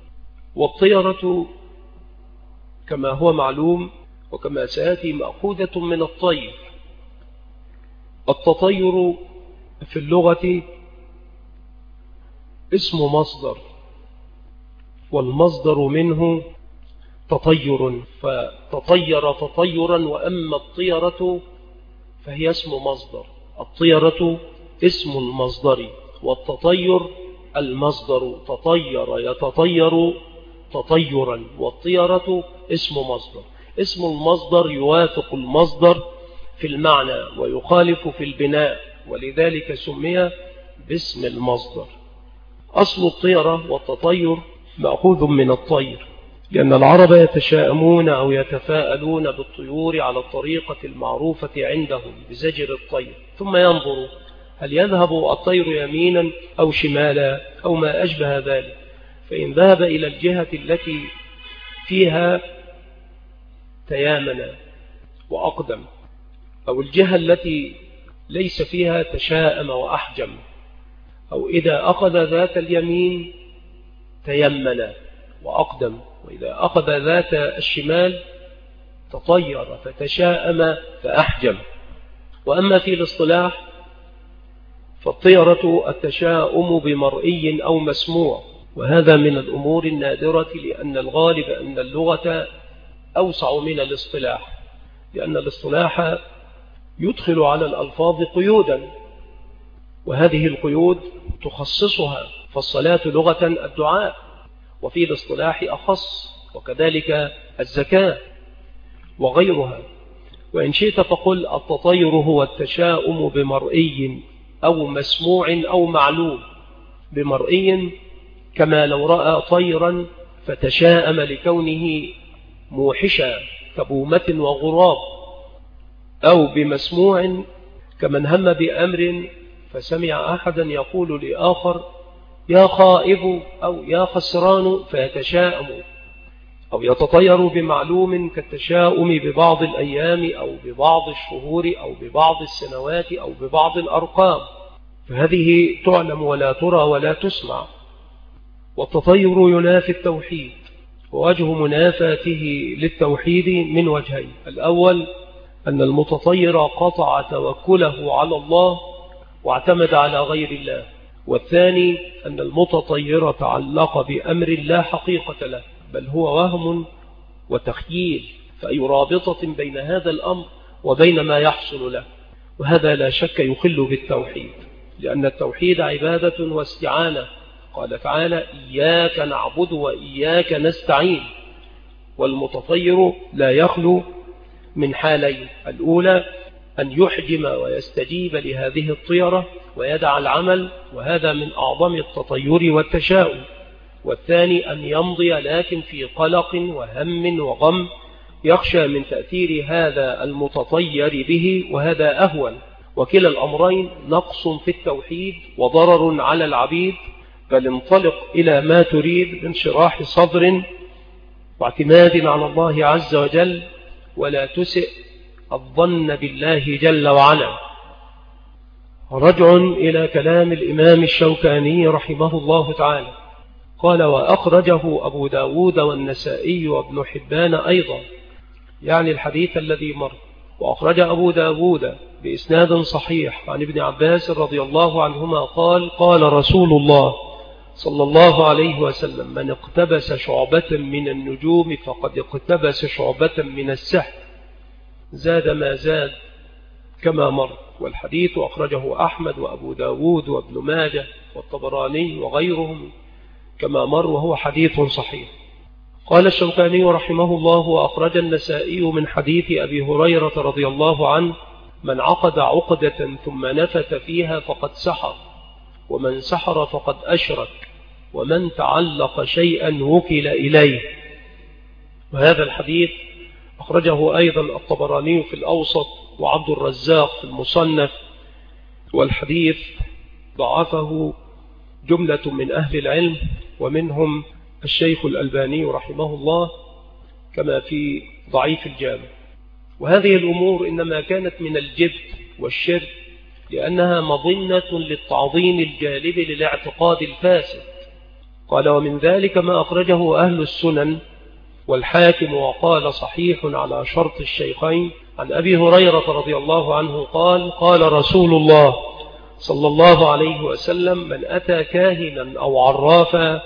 والطيرة كما هو معلوم وكما سيأتي مأخوذة من الطير. التطير في اللغة اسم مصدر، والمصدر منه تطير، فتطير تطيرا. وأما الطيرة فهي اسم مصدر، الطيرة اسم المصدر، والتطير المصدر، تطير يتطير تطيرا، والطيرة اسم مصدر. اسم المصدر يوافق المصدر في المعنى ويخالف في البناء، ولذلك سمي باسم المصدر. أصل الطيرة والتطير مأخوذ من الطير، لأن العرب يتشاءمون أو يتفاءلون بالطيور على الطريقة المعروفة عندهم بزجر الطير، ثم ينظر هل يذهب الطير يمينا أو شمالا أو ما أشبه ذلك؟ فإن ذهب إلى الجهة التي فيها تيامن وأقدم، أو الجهة التي ليس فيها تشاءم وأحجم، أو إذا أخذ ذات اليمين تيمن وأقدم، وإذا أخذ ذات الشمال تطير فتشاءم فأحجم. وأما في الاصطلاح فالطيرة التشاؤم بمرئي أو مسموع، وهذا من الأمور النادرة، لأن الغالب أن اللغة أوسع من الاصطلاح، لأن الاصطلاح يدخل على الألفاظ قيودا، وهذه القيود تخصصها، فالصلاة لغة الدعاء، وفي الاصطلاح أخص، وكذلك الزكاة وغيرها. وإن شئت فقل التطير هو التشاؤم بمرئي أو مسموع أو معلوم. بمرئي كما لو رأى طيرا فتشاءم لكونه موحشا كبومة وغراب، أو بمسموع كمن هم بأمر فسمع أحدا يقول لآخر يا خائب أو يا خسران فيتشاءم، أو يتطير بمعلوم كالتشاؤم ببعض الأيام أو ببعض الشهور أو ببعض السنوات أو ببعض الأرقام، فهذه تعلم ولا ترى ولا تسمع. والتطير ينافي التوحيد، ووجه منافاته للتوحيد من وجهين: الأول أن المتطير قطع توكله على الله واعتمد على غير الله، والثاني أن المتطير تعلق بأمر لا حقيقة له، بل هو وهم وتخييل، فأي رابطة بين هذا الأمر وبين ما يحصل له، وهذا لا شك يخل بالتوحيد، لأن التوحيد عبادة واستعانة. قال تعالى إياك نعبد وإياك نستعين. والمتطير لا يخلو من حالين: الأولى أن يحجم ويستجيب لهذه الطيرة ويدع العمل، وهذا من أعظم التطير والتشاؤم. والثاني أن يمضي لكن في قلق وهم وغم يخشى من تأثير هذا المتطير به، وهذا أهون. وكلا الأمرين نقص في التوحيد وضرر على العبيد، بل انطلق إلى ما تريد بانشراح صدر واعتماد على الله عز وجل، ولا تسئ الظن بالله جل وعلا. رجع إلى كلام الإمام الشوكاني رحمه الله تعالى، قال وأخرجه أبو داود والنسائي وابن حبان أيضا، يعني الحديث الذي مر. وأخرج أبو داود بإسناد صحيح عن ابن عباس رضي الله عنهما قال قال رسول الله صلى الله عليه وسلم من اقتبس شعبة من النجوم فقد اقتبس شعبة من السحر، زاد ما زاد كما مر. والحديث أخرجه أحمد وأبو داود وابن ماجه والطبراني وغيرهم كما مر، وهو حديث صحيح. قال الشوكاني رحمه الله وأخرج النسائي من حديث أبي هريرة رضي الله عنه من عقد عقدة ثم نفث فيها فقد سحر، ومن سحر فقد أشرك، ومن تعلق شيئا وكل إليه. وهذا الحديث أخرجه أيضا الطبراني في الأوسط وعبد الرزاق في المصنف، والحديث ضعفه جملة من أهل العلم، ومنهم الشيخ الألباني رحمه الله كما في ضعيف الجامع. وهذه الأمور إنما كانت من الجبت والشرك، لأنها مظنة للتعظيم الجالب للاعتقاد الفاسد. قال ومن ذلك ما أخرجه أهل السنن والحاكم وقال صحيح على شرط الشيخين عن أبي هريرة رضي الله عنه قال قال رسول الله صلى الله عليه وسلم من أتى كاهنا أو عرافا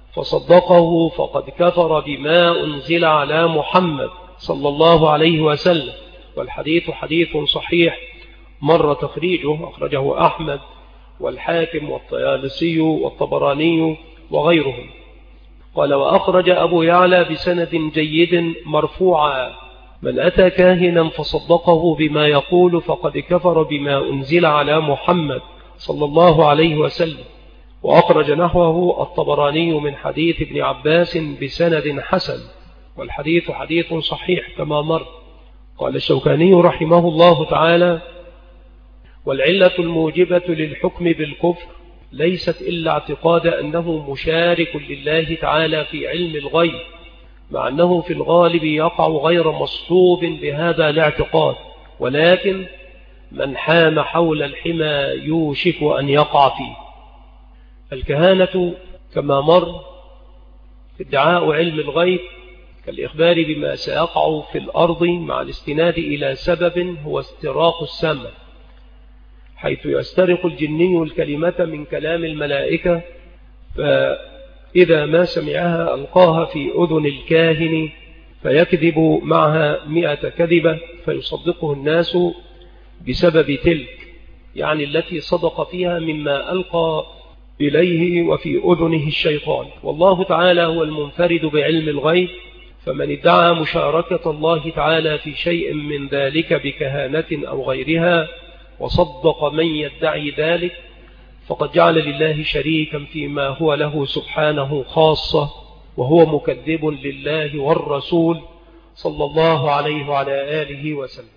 فصدقه فقد كفر بما أنزل على محمد صلى الله عليه وسلم. والحديث حديث صحيح مر تخريجه، أخرجه أحمد والحاكم والطيالسي والطبراني وغيرهم. قال وأخرج أبو يعلى بسند جيد مرفوعا من أتى كاهنا فصدقه بما يقول فقد كفر بما أنزل على محمد صلى الله عليه وسلم. وأخرج نحوه الطبراني من حديث ابن عباس بسند حسن، والحديث حديث صحيح كما مر. قال الشوكاني رحمه الله تعالى والعلة الموجبة للحكم بالكفر ليست إلا اعتقاد أنه مشارك لله تعالى في علم الغيب، مع أنه في الغالب يقع غير مصحوب بهذا الاعتقاد، ولكن من حام حول الحمى يوشك أن يقع فيه. الكهانة كما مر ادعاء علم الغيب كالإخبار بما سيقع في الأرض مع الاستناد إلى سبب هو استراق السمع، حيث يسترق الجني الكلمة من كلام الملائكة، فإذا ما سمعها ألقاها في أذن الكاهن فيكذب معها 100 كذبة فيصدقه الناس بسبب تلك، يعني التي صدق فيها مما ألقى إليه وفي أذنه الشيطان. والله تعالى هو المنفرد بعلم الغيب، فمن ادعى مشاركة الله تعالى في شيء من ذلك بكهانة أو غيرها وصدق من يدعي ذلك فقد جعل لله شريكا فيما هو له سبحانه خاصة، وهو مكذب لله والرسول صلى الله عليه وعلى آله وسلم.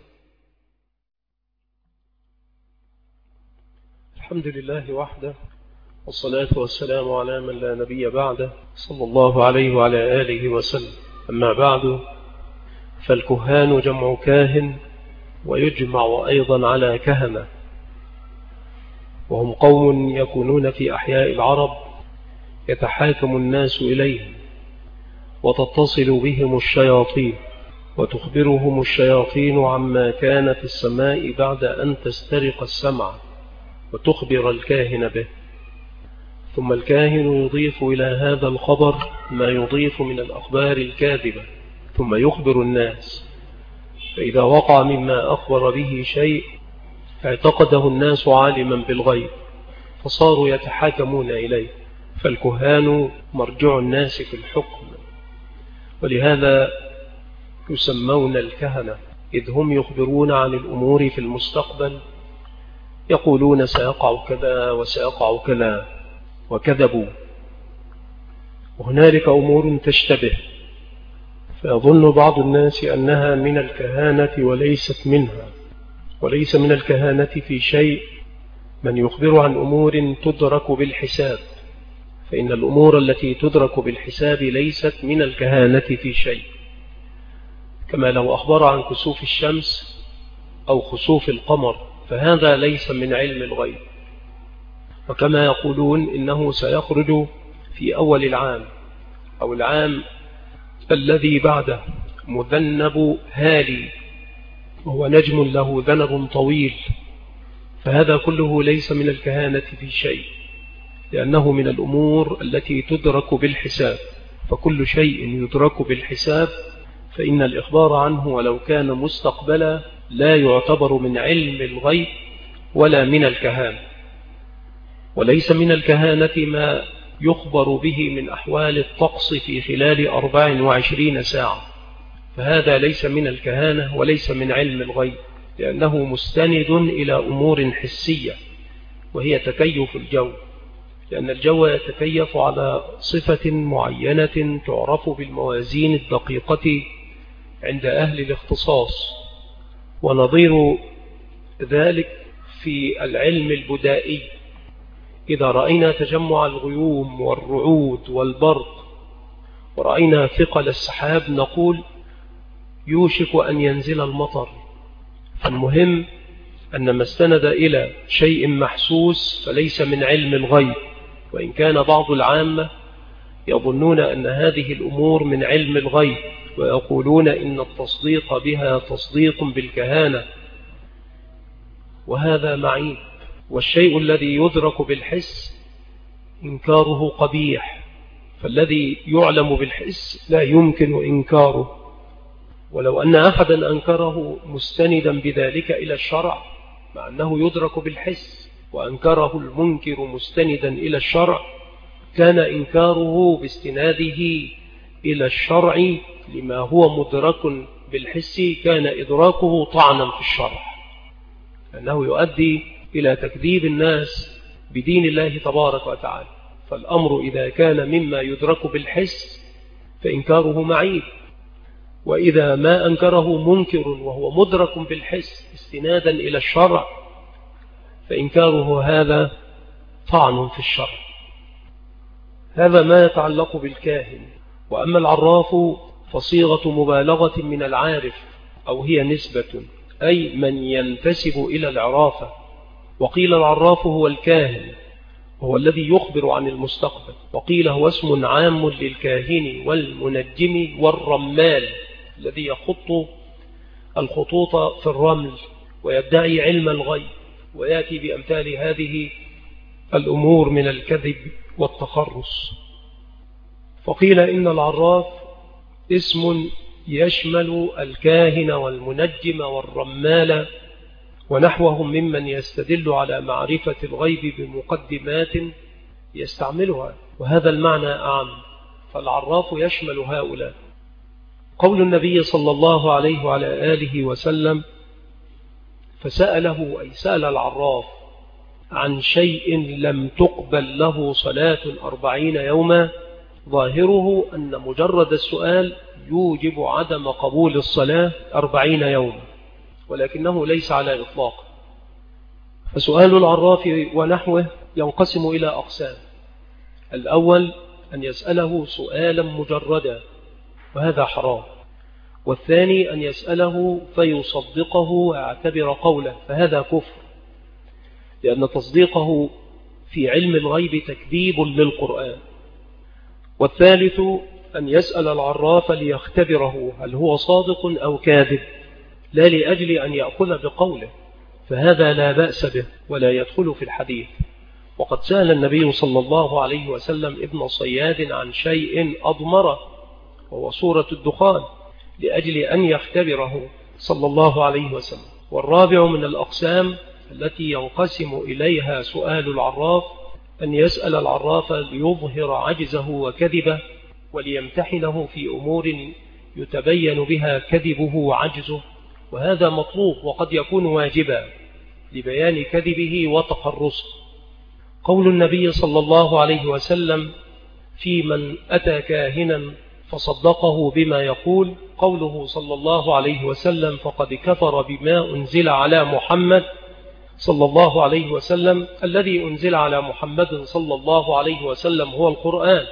الحمد لله وحده، والصلاة والسلام على من لا نبي بعده صلى الله عليه وعلى آله وسلم. أما بعد، فالكهان جمع كاهن، ويجمع أيضا على كهنة، وهم قوم يكونون في أحياء العرب يتحاكم الناس إليهم وتتصل بهم الشياطين، وتخبرهم الشياطين عما كان في السماء بعد أن تسترق السمع وتخبر الكاهن به، ثم الكاهن يضيف إلى هذا الخبر ما يضيف من الأخبار الكاذبة ثم يخبر الناس، فإذا وقع مما أخبر به شيء اعتقده الناس عالما بالغيب فصاروا يتحاكمون إليه، فالكهان مرجع الناس في الحكم، ولهذا يسمون الكهنة، إذ هم يخبرون عن الأمور في المستقبل، يقولون سيقع كذا وسيقع كذا، وكذبوا. وهنالك أمور تشتبه، فيظن بعض الناس أنها من الكهانة وليست منها، وليس من الكهانة في شيء من يخبر عن أمور تدرك بالحساب، فإن الأمور التي تدرك بالحساب ليست من الكهانة في شيء، كما لو أخبر عن كسوف الشمس أو خسوف القمر فهذا ليس من علم الغيب. وكما يقولون إنه سيخرج في أول العام أو العام الذي بعده مذنب هالي، وهو نجم له ذنب طويل، فهذا كله ليس من الكهانة في شيء، لأنه من الأمور التي تدرك بالحساب، فكل شيء يدرك بالحساب فإن الإخبار عنه ولو كان مستقبلا لا يعتبر من علم الغيب ولا من الكهانة. وليس من الكهانة ما يخبر به من أحوال الطقس في خلال 24 ساعة، فهذا ليس من الكهانة وليس من علم الغيب، لأنه مستند إلى أمور حسية، وهي تكيف الجو، لأن الجو يتكيف على صفة معينة تعرف بالموازين الدقيقة عند أهل الاختصاص. ونظير ذلك في العلم البدائي، إذا رأينا تجمع الغيوم والرعود والبرق ورأينا ثقل السحاب نقول يوشك أن ينزل المطر. فالمهم أن ما استند إلى شيء محسوس فليس من علم الغيب، وإن كان بعض العامة يظنون أن هذه الأمور من علم الغيب، ويقولون إن التصديق بها تصديق بالكهانة، وهذا معيب. والشيء الذي يدرك بالحس إنكاره قبيح، فالذي يعلم بالحس لا يمكن إنكاره، ولو أن أحدا أنكره مستندا بذلك إلى الشرع، مع أنه يدرك بالحس، وأنكره المنكر مستندا إلى الشرع، كان إنكاره باستناده إلى الشرع لما هو مدرك بالحس، كان إدراكه طعنا في الشرع، لأنه يؤدي إلى تكذيب الناس بدين الله تبارك وتعالى. فالأمر إذا كان مما يدرك بالحس فإنكاره معيب، وإذا ما أنكره منكر وهو مدرك بالحس استنادا إلى الشرع فإنكاره هذا طعن في الشرع. هذا ما يتعلق بالكاهن. وأما العراف فصيغة مبالغة من العارف، أو هي نسبة، أي من ينتسب إلى العرافة. وقيل العراف هو الكاهن، هو الذي يخبر عن المستقبل. وقيل هو اسم عام للكاهن والمنجم والرمال، الذي يخط الخطوط في الرمل ويدعي علم الغيب ويأتي بأمثال هذه الأمور من الكذب والتخرص. فقيل إن العراف اسم يشمل الكاهن والمنجم والرمال ونحوهم ممن يستدل على معرفة الغيب بمقدمات يستعملها، وهذا المعنى أعم، فالعراف يشمل هؤلاء. قول النبي صلى الله عليه وعلى آله وسلم: فسأله، أي سأل العراف عن شيء لم تقبل له صلاة 40 يوما، ظاهره أن مجرد السؤال يوجب عدم قبول الصلاة 40 يوما، ولكنه ليس على إطلاق. فسؤال العراف ونحوه ينقسم إلى أقسام. الأول أن يسأله سؤالا مجردا، وهذا حرام. والثاني أن يسأله فيصدقه ويعتبر قوله، فهذا كفر، لأن تصديقه في علم الغيب تكذيب للقرآن. والثالث أن يسأل العراف ليختبره هل هو صادق أو كاذب، لا لأجل أن يأخذ بقوله، فهذا لا بأس به ولا يدخل في الحديث. وقد سأل النبي صلى الله عليه وسلم ابن صياد عن شيء أضمره، وهو سورة الدخان، لأجل أن يختبره صلى الله عليه وسلم. والرابع من الأقسام التي ينقسم إليها سؤال العراف أن يسأل العراف ليظهر عجزه وكذبه، وليمتحنه في أمور يتبين بها كذبه وعجزه، وهذا مطلوب وقد يكون واجبا لبيان كذبه وتقرصه. قول النبي صلى الله عليه وسلم في من أتى كاهنا فصدقه بما يقول، قوله صلى الله عليه وسلم: فقد كفر بما أنزل على محمد صلى الله عليه وسلم. الذي أنزل على محمد صلى الله عليه وسلم هو القرآن.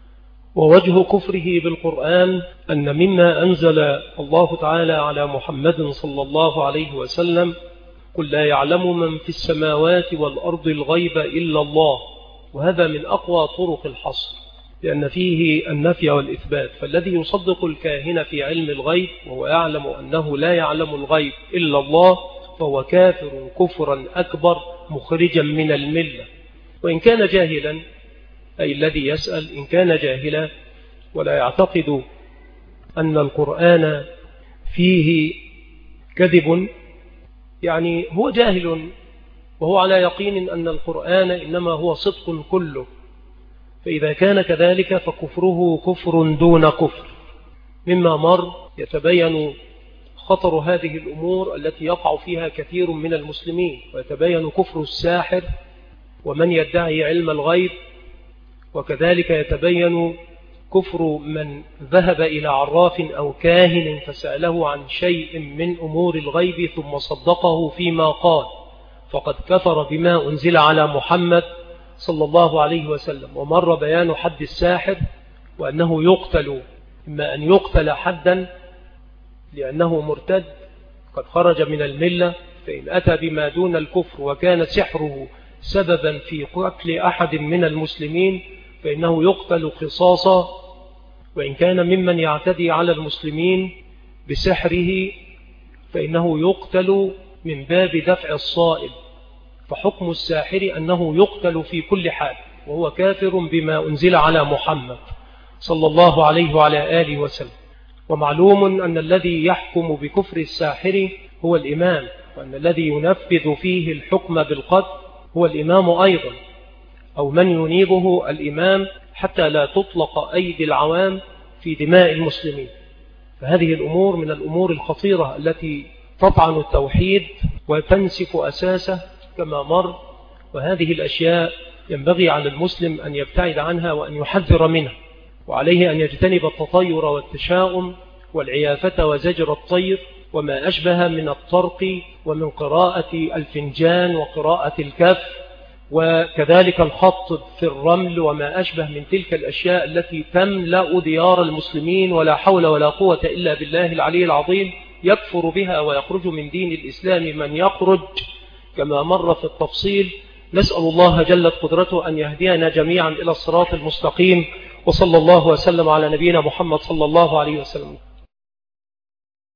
ووجه كفره بالقرآن أن مما أنزل الله تعالى على محمد صلى الله عليه وسلم: قل لا يعلم من في السماوات والأرض الغيب إلا الله. وهذا من أقوى طرق الحصر، لأن فيه النفي والإثبات. فالذي يصدق الكاهن في علم الغيب وهو يعلم أنه لا يعلم الغيب إلا الله فهو كافر كفرا أكبر مخرجا من الملة. وإن كان جاهلا، أي الذي يسأل إن كان جاهلا ولا يعتقد أن القرآن فيه كذب، يعني هو جاهل وهو على يقين أن القرآن إنما هو صدق كله، فإذا كان كذلك فكفره كفر دون كفر. مما مر يتبين خطر هذه الأمور التي يقع فيها كثير من المسلمين، ويتبين كفر الساحر ومن يدعي علم الغيب، وكذلك يتبين كفر من ذهب إلى عراف أو كاهن فسأله عن شيء من أمور الغيب ثم صدقه فيما قال، فقد كفر بما أنزل على محمد صلى الله عليه وسلم. ومر بيان حد الساحر وأنه يقتل، إما أن يقتل حدا لأنه مرتد قد خرج من الملة، فإن أتى بما دون الكفر وكان سحره سببا في قتل أحد من المسلمين فإنه يقتل قصاصا، وإن كان ممن يعتدي على المسلمين بسحره فإنه يقتل من باب دفع الصائل. فحكم الساحر أنه يقتل في كل حال، وهو كافر بما أنزل على محمد صلى الله عليه وعلى آله وسلم. ومعلوم أن الذي يحكم بكفر الساحر هو الإمام، وأن الذي ينفذ فيه الحكم بالقتل هو الإمام أيضا، أو من ينيبه الإمام، حتى لا تطلق أيدي العوام في دماء المسلمين. فهذه الأمور من الأمور الخطيرة التي تطعن التوحيد وتنسف أساسه كما مر، وهذه الأشياء ينبغي على المسلم أن يبتعد عنها وأن يحذر منها، وعليه أن يجتنب التطير والتشاؤم والعيافة وزجر الطير، وما أشبه من الطرق ومن قراءة الفنجان وقراءة الكف، وكذلك الخط في الرمل وما أشبه من تلك الأشياء التي تملأ ديار المسلمين ولا حول ولا قوة إلا بالله العلي العظيم، يكفر بها ويخرج من دين الإسلام من يخرج كما مر في التفصيل. نسأل الله جلت قدرته أن يهدينا جميعا إلى الصراط المستقيم، وصلى الله وسلم على نبينا محمد صلى الله عليه وسلم.